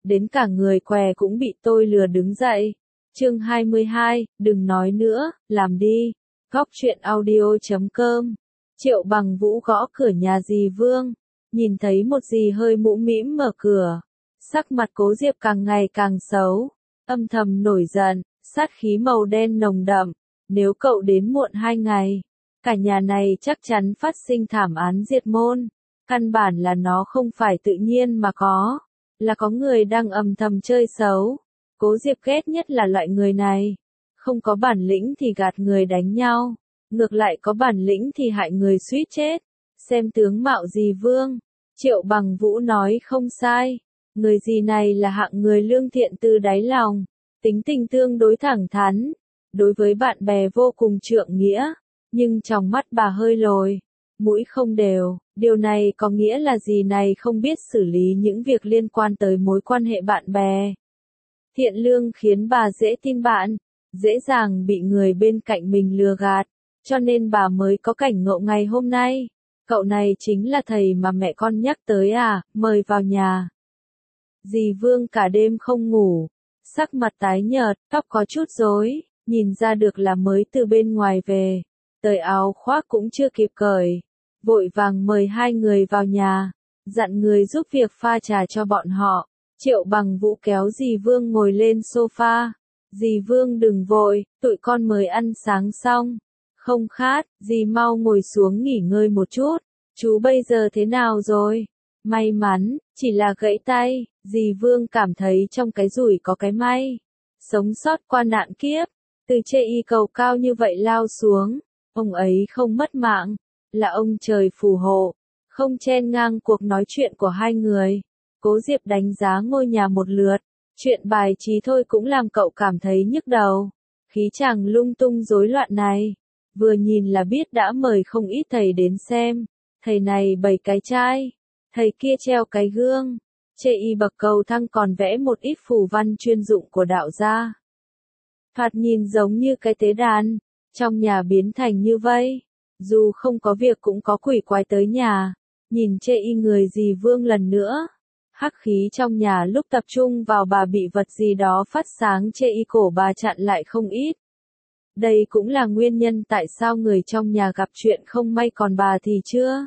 đến cả người què cũng bị tôi lừa đứng dậy. Chương 22, đừng nói nữa, làm đi. Góc truyện audio.com. Triệu Bằng Vũ gõ cửa nhà dì Vương, nhìn thấy một dì hơi mũ mĩm mở cửa. Sắc mặt Cố Diệp càng ngày càng xấu, âm thầm nổi giận, sát khí màu đen nồng đậm. Nếu cậu đến muộn 2 ngày, cả nhà này chắc chắn phát sinh thảm án diệt môn. Căn bản là nó không phải tự nhiên mà có, là có người đang âm thầm chơi xấu. Cố Diệp ghét nhất là loại người này. Không có bản lĩnh thì gạt người đánh nhau, ngược lại có bản lĩnh thì hại người suýt chết. Xem tướng mạo dì Vương, Triệu Bằng Vũ nói không sai. Người dì này là hạng người lương thiện từ đáy lòng, tính tình tương đối thẳng thắn, đối với bạn bè vô cùng trượng nghĩa, nhưng trong mắt bà hơi lồi, mũi không đều. Điều này có nghĩa là dì này không biết xử lý những việc liên quan tới mối quan hệ bạn bè. Thiện lương khiến bà dễ tin bạn, dễ dàng bị người bên cạnh mình lừa gạt, cho nên bà mới có cảnh ngộ ngày hôm nay. Cậu này chính là thầy mà mẹ con nhắc tới à, mời vào nhà. Dì Vương cả đêm không ngủ, sắc mặt tái nhợt, tóc có chút rối, nhìn ra được là mới từ bên ngoài về. Tời áo khoác cũng chưa kịp cởi, vội vàng mời hai người vào nhà, dặn người giúp việc pha trà cho bọn họ. Triệu Bằng Vũ kéo dì Vương ngồi lên sofa. Dì Vương đừng vội, tụi con mới ăn sáng xong. Không khát, dì mau ngồi xuống nghỉ ngơi một chút. Chú bây giờ thế nào rồi? May mắn, chỉ là gãy tay. Dì Vương cảm thấy trong cái rủi có cái may. Sống sót qua nạn kiếp, từ chê y cầu cao như vậy lao xuống. Ông ấy không mất mạng, là ông trời phù hộ, không chen ngang cuộc nói chuyện của hai người. Cố Diệp đánh giá ngôi nhà một lượt, chuyện bài trí thôi cũng làm cậu cảm thấy nhức đầu. Khí chàng lung tung rối loạn này, vừa nhìn là biết đã mời không ít thầy đến xem. Thầy này bày cái chai, thầy kia treo cái gương, chê y bậc cầu thang còn vẽ một ít phù văn chuyên dụng của đạo gia. Thoạt nhìn giống như cái tế đàn, trong nhà biến thành như vậy. Dù không có việc cũng có quỷ quái tới nhà, nhìn chê y người dì Vương lần nữa. Hắc khí trong nhà lúc tập trung vào bà bị vật gì đó phát sáng chê y cổ bà chặn lại không ít. Đây cũng là nguyên nhân tại sao người trong nhà gặp chuyện không may còn bà thì chưa.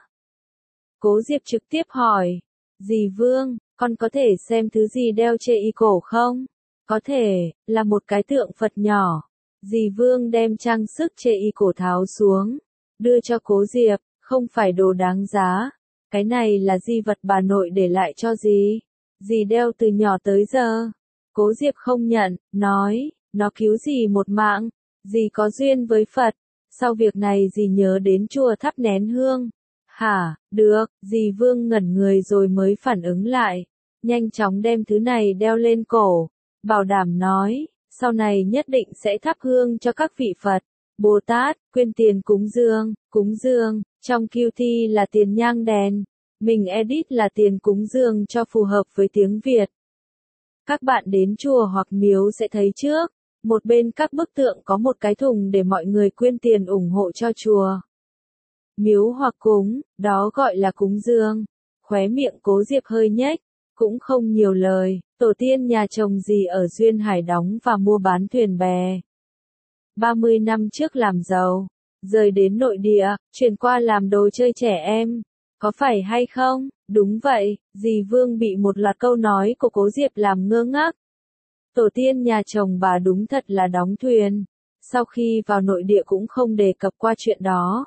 Cố Diệp trực tiếp hỏi, dì Vương, con có thể xem thứ gì đeo chê y cổ không? Có thể, là một cái tượng Phật nhỏ. Dì Vương đem trang sức chê y cổ tháo xuống, đưa cho Cố Diệp, không phải đồ đáng giá. Cái này là di vật bà nội để lại cho dì. Dì đeo từ nhỏ tới giờ. Cố Diệp không nhận, nói, nó cứu dì một mạng. Dì có duyên với Phật. Sau việc này dì nhớ đến chùa thắp nén hương. Hả, được, dì Vương ngẩn người rồi mới phản ứng lại. Nhanh chóng đem thứ này đeo lên cổ. Bảo đảm nói, sau này nhất định sẽ thắp hương cho các vị Phật, Bồ Tát, quyên tiền cúng dường, trong QT là tiền nhang đèn, mình edit là tiền cúng dường cho phù hợp với tiếng Việt. Các bạn đến chùa hoặc miếu sẽ thấy trước, một bên các bức tượng có một cái thùng để mọi người quyên tiền ủng hộ cho chùa. Miếu hoặc cúng, đó gọi là cúng dường. Khóe miệng Cố Diệp hơi nhếch, cũng không nhiều lời, tổ tiên nhà chồng dì ở Duyên Hải đóng và mua bán thuyền bè. 30 năm trước làm giàu, rời đến nội địa, chuyển qua làm đồ chơi trẻ em. Có phải hay không? Đúng vậy, dì Vương bị một loạt câu nói của Cố Diệp làm ngơ ngác. Tổ tiên nhà chồng bà đúng thật là đóng thuyền. Sau khi vào nội địa cũng không đề cập qua chuyện đó.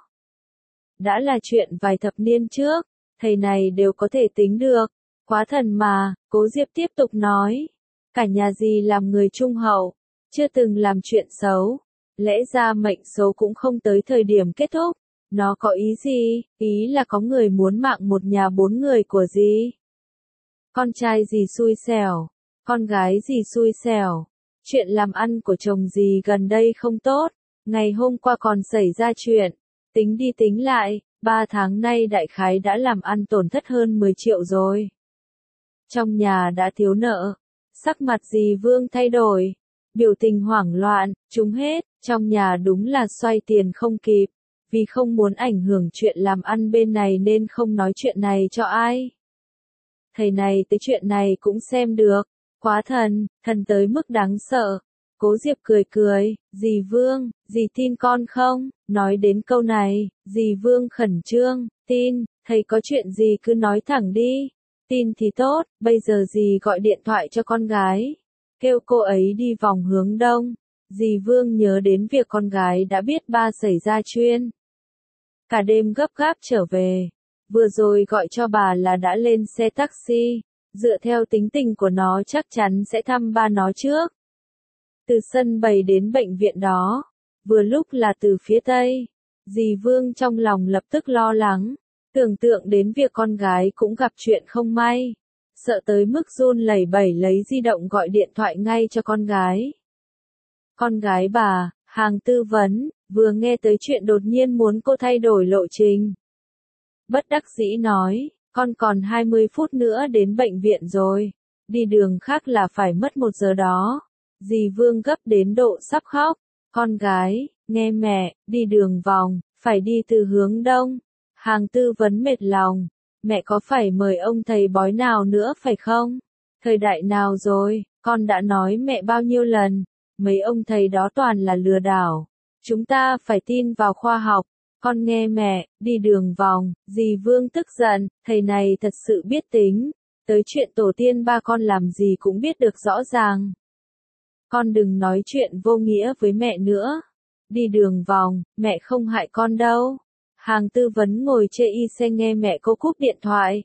Đã là chuyện vài thập niên trước, thầy này đều có thể tính được. Quá thần mà, Cố Diệp tiếp tục nói. Cả nhà dì làm người trung hậu, chưa từng làm chuyện xấu. Lẽ ra mệnh số cũng không tới thời điểm kết thúc. Nó có ý gì? Ý là có người muốn mạng một nhà 4 người của dì. Con trai dì xui xẻo, con gái dì xui xẻo. Chuyện làm ăn của chồng dì gần đây không tốt. Ngày hôm qua còn xảy ra chuyện. Tính đi tính lại, 3 tháng nay đại khái đã làm ăn tổn thất hơn 10 triệu rồi. Trong nhà đã thiếu nợ. Sắc mặt dì Vương thay đổi. Biểu tình hoảng loạn, trúng hết, trong nhà đúng là xoay tiền không kịp. Vì không muốn ảnh hưởng chuyện làm ăn bên này nên không nói chuyện này cho ai. Thầy này tới chuyện này cũng xem được. Quá thần, thần tới mức đáng sợ. Cố Diệp cười cười, dì Vương, dì tin con không? Nói đến câu này, dì Vương khẩn trương, tin, thầy có chuyện gì cứ nói thẳng đi. Tin thì tốt, bây giờ dì gọi điện thoại cho con gái. Kêu cô ấy đi vòng hướng đông. Dì Vương nhớ đến việc con gái đã biết ba xảy ra chuyện. Cả đêm gấp gáp trở về. Vừa rồi gọi cho bà là đã lên xe taxi. Dựa theo tính tình của nó chắc chắn sẽ thăm ba nó trước. Từ sân bay đến bệnh viện đó, vừa lúc là từ phía Tây. Dì Vương trong lòng lập tức lo lắng, tưởng tượng đến việc con gái cũng gặp chuyện không may. Sợ tới mức run lẩy bẩy lấy di động gọi điện thoại ngay cho con gái. Con gái bà, hàng tư vấn, vừa nghe tới chuyện đột nhiên muốn cô thay đổi lộ trình. Bất đắc dĩ nói, con còn 20 phút nữa đến bệnh viện rồi, đi đường khác là phải mất 1 giờ đó. Dì Vương gấp đến độ sắp khóc, con gái, nghe mẹ, đi đường vòng, phải đi từ hướng đông. Hàng tư vấn mệt lòng, mẹ có phải mời ông thầy bói nào nữa phải không? Thời đại nào rồi, con đã nói mẹ bao nhiêu lần, mấy ông thầy đó toàn là lừa đảo. Chúng ta phải tin vào khoa học. Con nghe mẹ, đi đường vòng. Dì Vương tức giận, thầy này thật sự biết tính. Tới chuyện tổ tiên ba con làm gì cũng biết được rõ ràng. Con đừng nói chuyện vô nghĩa với mẹ nữa. Đi đường vòng, mẹ không hại con đâu. Hàng tư vấn ngồi chê y xe nghe mẹ cô cúp điện thoại.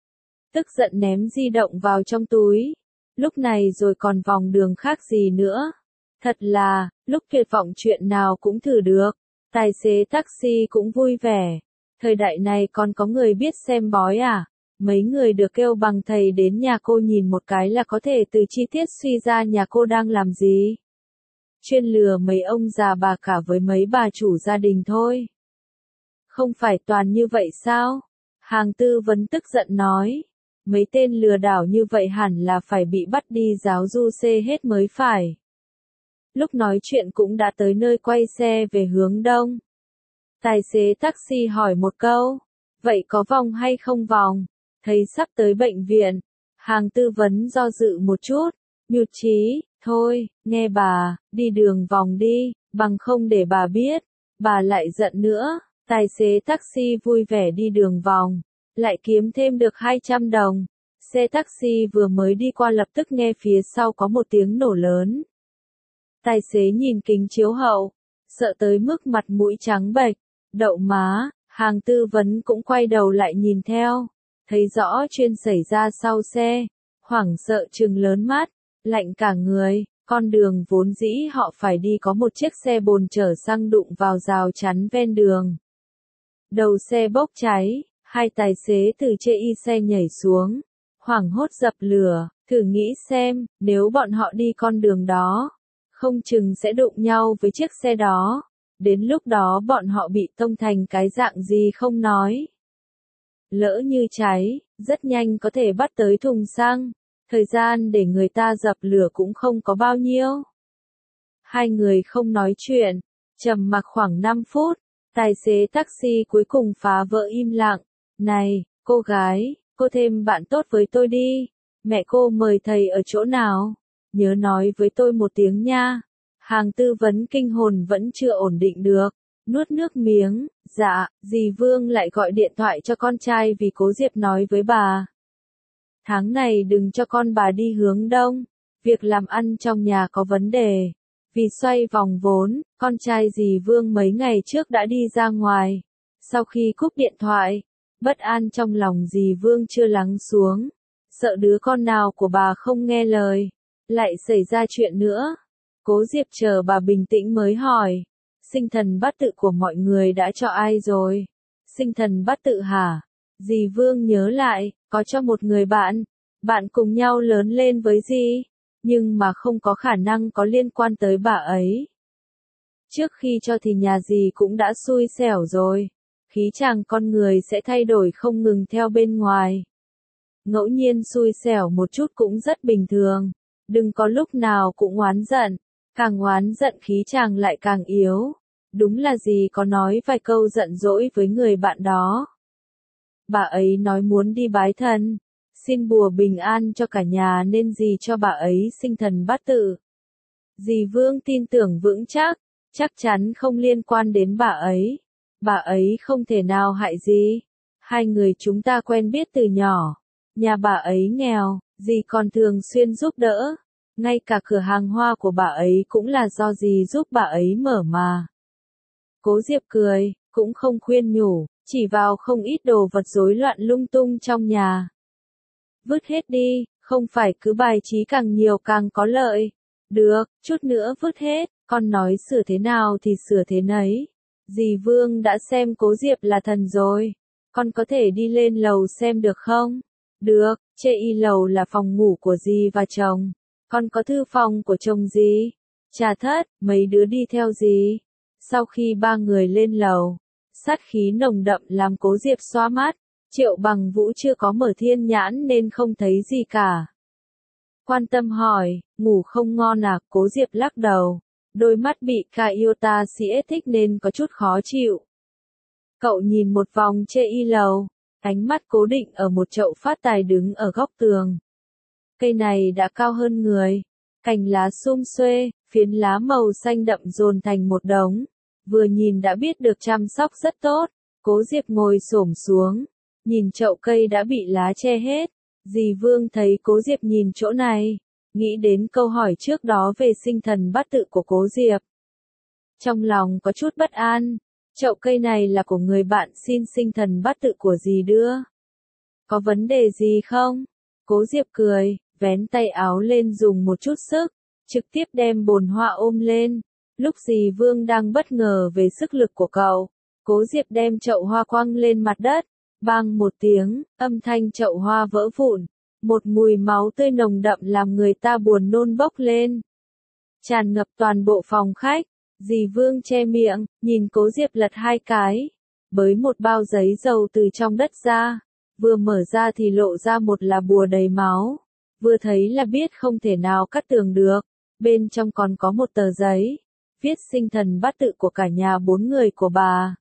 Tức giận ném di động vào trong túi. Lúc này rồi còn vòng đường khác gì nữa. Thật là, lúc tuyệt vọng chuyện nào cũng thử được. Tài xế taxi cũng vui vẻ. Thời đại này còn có người biết xem bói à? Mấy người được kêu bằng thầy đến nhà cô nhìn một cái là có thể từ chi tiết suy ra nhà cô đang làm gì. Chuyên lừa mấy ông già bà cả với mấy bà chủ gia đình thôi. Không phải toàn như vậy sao? Hàng tư vấn tức giận nói. Mấy tên lừa đảo như vậy hẳn là phải bị bắt đi giáo du xê hết mới phải. Lúc nói chuyện cũng đã tới nơi quay xe về hướng đông. Tài xế taxi hỏi một câu. Vậy có vòng hay không vòng? Thấy sắp tới bệnh viện. Hàng tư vấn do dự một chút. Nhụt chí, thôi, nghe bà, đi đường vòng đi, bằng không để bà biết. Bà lại giận nữa. Tài xế taxi vui vẻ đi đường vòng. Lại kiếm thêm được 200 đồng. Xe taxi vừa mới đi qua lập tức nghe phía sau có một tiếng nổ lớn. Tài xế nhìn kính chiếu hậu, sợ tới mức mặt mũi trắng bệch, đậu má, hàng tư vấn cũng quay đầu lại nhìn theo, thấy rõ chuyện xảy ra sau xe, hoảng sợ trừng lớn mắt, lạnh cả người, con đường vốn dĩ họ phải đi có một chiếc xe bồn chở xăng đụng vào rào chắn ven đường. Đầu xe bốc cháy, hai tài xế từ chê y xe nhảy xuống, hoảng hốt dập lửa, thử nghĩ xem, nếu bọn họ đi con đường đó, không chừng sẽ đụng nhau với chiếc xe đó. Đến lúc đó bọn họ bị tông thành cái dạng gì không nói. Lỡ như cháy, rất nhanh có thể bắt tới thùng xăng. Thời gian để người ta dập lửa cũng không có bao nhiêu. Hai người không nói chuyện, trầm mặc khoảng 5 phút. Tài xế taxi cuối cùng phá vỡ im lặng. Này, cô gái, cô thêm bạn tốt với tôi đi. Mẹ cô mời thầy ở chỗ nào? Nhớ nói với tôi một tiếng nha. Hàng tư vấn kinh hồn vẫn chưa ổn định được. Nuốt nước miếng, dạ, dì Vương lại gọi điện thoại cho con trai vì Cố Diệp nói với bà. Tháng này đừng cho con bà đi hướng đông. Việc làm ăn trong nhà có vấn đề. Vì xoay vòng vốn, con trai dì Vương mấy ngày trước đã đi ra ngoài. Sau khi cúp điện thoại, bất an trong lòng dì Vương chưa lắng xuống. Sợ đứa con nào của bà không nghe lời, lại xảy ra chuyện nữa. Cố Diệp chờ bà bình tĩnh mới hỏi. Sinh thần bát tự của mọi người đã cho ai rồi? Sinh thần bát tự hả? Dì Vương nhớ lại, có cho một người bạn. Bạn cùng nhau lớn lên với dì. Nhưng mà không có khả năng có liên quan tới bà ấy. Trước khi cho thì nhà dì cũng đã xui xẻo rồi. Khí chàng con người sẽ thay đổi không ngừng theo bên ngoài. Ngẫu nhiên xui xẻo một chút cũng rất bình thường. Đừng có lúc nào cũng oán giận. Càng oán giận khí chàng lại càng yếu. Đúng là dì có nói vài câu giận dỗi với người bạn đó. Bà ấy nói muốn đi bái thần. xin bùa bình an cho cả nhà nên dì cho bà ấy sinh thần bát tự. Dì Vương tin tưởng vững chắc chắn không liên quan đến bà ấy không thể nào hại dì. Hai người chúng ta quen biết từ nhỏ, nhà bà ấy nghèo, dì còn thường xuyên giúp đỡ, ngay cả cửa hàng hoa của bà ấy cũng là do dì giúp bà ấy mở mà. Cố Diệp cười, cũng không khuyên nhủ, chỉ vào không ít đồ vật rối loạn lung tung trong nhà. Vứt hết đi, không phải cứ bài trí càng nhiều càng có lợi. Được, chút nữa vứt hết, con nói sửa thế nào thì sửa thế nấy. Dì Vương đã xem Cố Diệp là thần rồi. Con có thể đi lên lầu xem được không? Được, trên y lầu là phòng ngủ của dì và chồng. Con có thư phòng của chồng dì. Trà Thất, mấy đứa đi theo dì. Sau khi ba người lên lầu, sát khí nồng đậm làm Cố Diệp xoa mắt. Triệu Bằng Vũ chưa có mở thiên nhãn nên không thấy gì cả. Quan tâm hỏi, ngủ không ngon à? Cố Diệp lắc đầu. Đôi mắt bị Iota CS thích nên có chút khó chịu. Cậu nhìn một vòng trên y lầu, ánh mắt cố định ở một chậu phát tài đứng ở góc tường. Cây này đã cao hơn người, cành lá sum xuê, phiến lá màu xanh đậm dồn thành một đống, vừa nhìn đã biết được chăm sóc rất tốt. Cố Diệp ngồi xổm xuống, nhìn chậu cây đã bị lá che hết. Dì Vương thấy Cố Diệp nhìn chỗ này, nghĩ đến câu hỏi trước đó về sinh thần bát tự của Cố Diệp. Trong lòng có chút bất an, chậu cây này là của người bạn xin sinh thần bát tự của dì đưa. Có vấn đề gì không? Cố Diệp cười, vén tay áo lên dùng một chút sức, trực tiếp đem bồn hoa ôm lên. Lúc dì Vương đang bất ngờ về sức lực của cậu, Cố Diệp đem chậu hoa quăng lên mặt đất. Bang một tiếng, âm thanh chậu hoa vỡ vụn. Một mùi máu tươi nồng đậm làm người ta buồn nôn bốc lên. Tràn ngập toàn bộ phòng khách. Dì Vương che miệng, nhìn Cố Diệp lật hai cái. Bới một bao giấy dầu từ trong đất ra. Vừa mở ra thì lộ ra một là bùa đầy máu. Vừa thấy là biết không thể nào cắt tường được. Bên trong còn có một tờ giấy. Viết sinh thần bát tự của cả nhà 4 người của bà.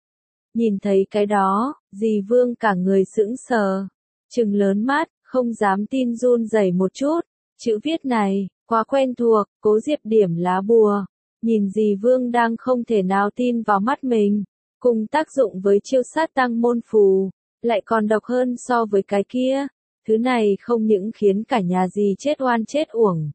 Nhìn thấy cái đó, dì Vương cả người sững sờ. Trừng lớn mắt, không dám tin run rẩy một chút. Chữ viết này, quá quen thuộc. Cố Diệp điểm lá bùa. Nhìn dì Vương đang không thể nào tin vào mắt mình. Cùng tác dụng với chiêu sát tăng môn phù, lại còn độc hơn so với cái kia. Thứ này không những khiến cả nhà dì chết oan chết uổng.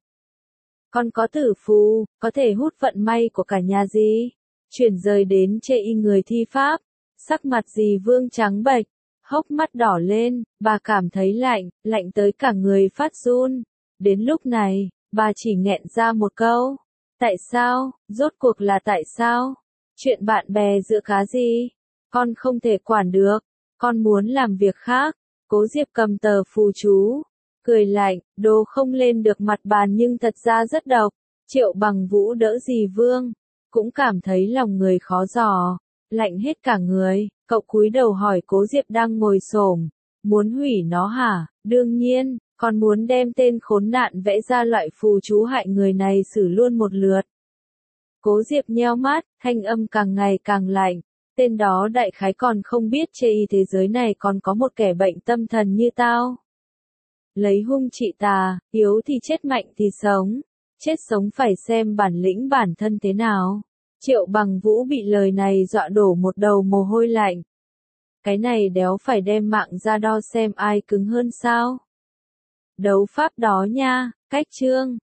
Còn có tử phù, có thể hút vận may của cả nhà dì. Chuyển rời đến chê y người thi pháp. Sắc mặt dì Vương trắng bệch, hốc mắt đỏ lên, bà cảm thấy lạnh tới cả người phát run. Đến lúc này, bà chỉ nghẹn ra một câu. Tại sao, rốt cuộc là tại sao? Chuyện bạn bè giữa cá gì? Con không thể quản được, con muốn làm việc khác. Cố Diệp cầm tờ phù chú, cười lạnh, đồ không lên được mặt bàn nhưng thật ra rất độc. Triệu Bằng Vũ đỡ dì Vương, cũng cảm thấy lòng người khó dò. Lạnh hết cả người, cậu cúi đầu hỏi Cố Diệp đang ngồi xổm, muốn hủy nó hả? Đương nhiên, còn muốn đem tên khốn nạn vẽ ra loại phù chú hại người này xử luôn một lượt. Cố Diệp nheo mắt, thanh âm càng ngày càng lạnh, tên đó đại khái còn không biết chê y thế giới này còn có một kẻ bệnh tâm thần như tao. Lấy hung trị tà, yếu thì chết mạnh thì sống, chết sống phải xem bản lĩnh bản thân thế nào. Triệu Bằng Vũ bị lời này dọa đổ một đầu mồ hôi lạnh. Cái này đéo phải đem mạng ra đo xem ai cứng hơn sao? Đấu pháp đó nha, cách chương.